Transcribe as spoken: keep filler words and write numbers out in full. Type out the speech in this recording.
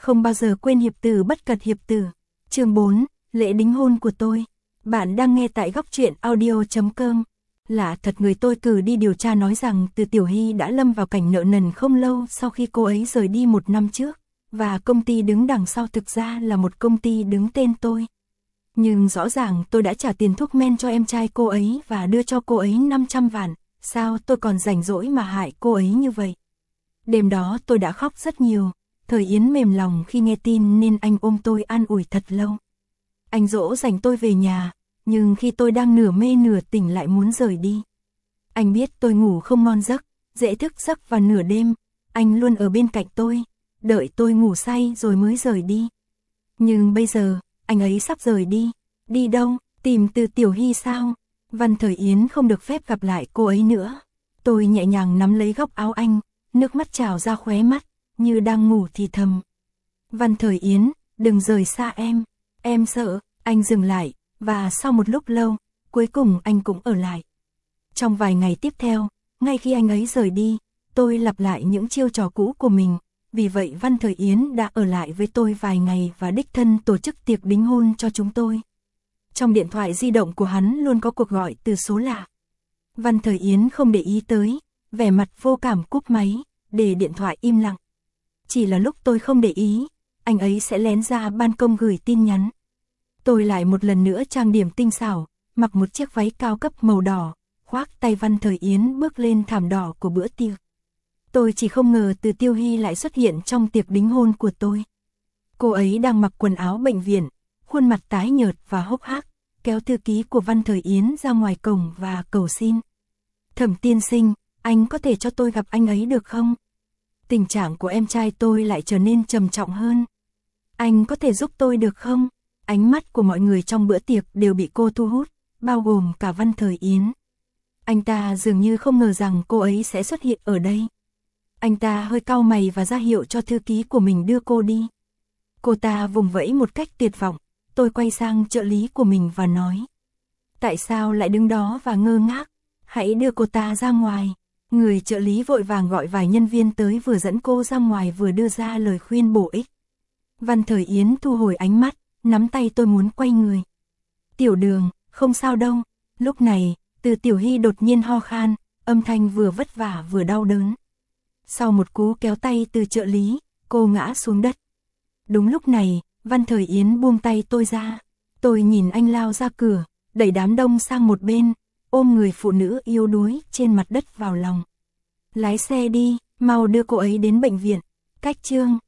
Không bao giờ quên hiệp tử bất cật hiệp tử. Chương bốn, lễ đính hôn của tôi. Bạn đang nghe tại góc truyện audio chấm com. Lạ thật, người tôi cử đi điều tra nói rằng Từ Tiểu Hy đã lâm vào cảnh nợ nần không lâu sau khi cô ấy rời đi một năm trước, và công ty đứng đằng sau thực ra là một công ty đứng tên tôi. Nhưng rõ ràng tôi đã trả tiền thuốc men cho em trai cô ấy và đưa cho cô ấy năm trăm vạn, sao tôi còn rảnh rỗi mà hại cô ấy như vậy? Đêm đó tôi đã khóc rất nhiều, Thời Yến mềm lòng khi nghe tin nên anh ôm tôi an ủi thật lâu. Anh dỗ dành tôi về nhà, nhưng khi tôi đang nửa mê nửa tỉnh lại muốn rời đi. Anh biết tôi ngủ không ngon giấc, dễ thức giấc vào nửa đêm, anh luôn ở bên cạnh tôi, đợi tôi ngủ say rồi mới rời đi. Nhưng bây giờ, anh ấy sắp rời đi. Đi đâu? Tìm Từ Tiểu Hy sao? Văn Thời Yến không được phép gặp lại cô ấy nữa. Tôi nhẹ nhàng nắm lấy góc áo anh, nước mắt trào ra khóe mắt, như đang ngủ thì thầm. Văn Thời Yến, đừng rời xa em, em sợ. Anh dừng lại, và sau một lúc lâu, cuối cùng anh cũng ở lại. Trong vài ngày tiếp theo, ngay khi anh ấy rời đi, tôi lặp lại những chiêu trò cũ của mình. Vì vậy Văn Thời Yến đã ở lại với tôi vài ngày và đích thân tổ chức tiệc đính hôn cho chúng tôi. Trong điện thoại di động của hắn luôn có cuộc gọi từ số lạ. Văn Thời Yến không để ý tới, vẻ mặt vô cảm cúp máy, để điện thoại im lặng. Chỉ là lúc tôi không để ý, anh ấy sẽ lén ra ban công gửi tin nhắn. Tôi lại một lần nữa trang điểm tinh xảo, mặc một chiếc váy cao cấp màu đỏ, khoác tay Văn Thời Yến bước lên thảm đỏ của bữa tiệc. Tôi chỉ không ngờ Từ Tiểu Hy lại xuất hiện trong tiệc đính hôn của tôi. Cô ấy đang mặc quần áo bệnh viện, khuôn mặt tái nhợt và hốc hác, kéo thư ký của Văn Thời Yến ra ngoài cổng và cầu xin. Thẩm tiên sinh, anh có thể cho tôi gặp anh ấy được không? Tình trạng của em trai tôi lại trở nên trầm trọng hơn. Anh có thể giúp tôi được không? Ánh mắt của mọi người trong bữa tiệc đều bị cô thu hút, bao gồm cả Văn Thời Yến. Anh ta dường như không ngờ rằng cô ấy sẽ xuất hiện ở đây. Anh ta hơi cau mày và ra hiệu cho thư ký của mình đưa cô đi. Cô ta vùng vẫy một cách tuyệt vọng, tôi quay sang trợ lý của mình và nói. Tại sao lại đứng đó và ngơ ngác? Hãy đưa cô ta ra ngoài. Người trợ lý vội vàng gọi vài nhân viên tới, vừa dẫn cô ra ngoài vừa đưa ra lời khuyên bổ ích. Văn Thời Yến thu hồi ánh mắt, nắm tay tôi muốn quay người. Tiểu Đường, không sao đâu. Lúc này, Từ Tiểu Hy đột nhiên ho khan, âm thanh vừa vất vả vừa đau đớn. Sau một cú kéo tay từ trợ lý, cô ngã xuống đất. Đúng lúc này, Văn Thời Yến buông tay tôi ra. Tôi nhìn anh lao ra cửa, đẩy đám đông sang một bên, ôm người phụ nữ yếu đuối trên mặt đất vào lòng. Lái xe đi, mau đưa cô ấy đến bệnh viện. Cách chương.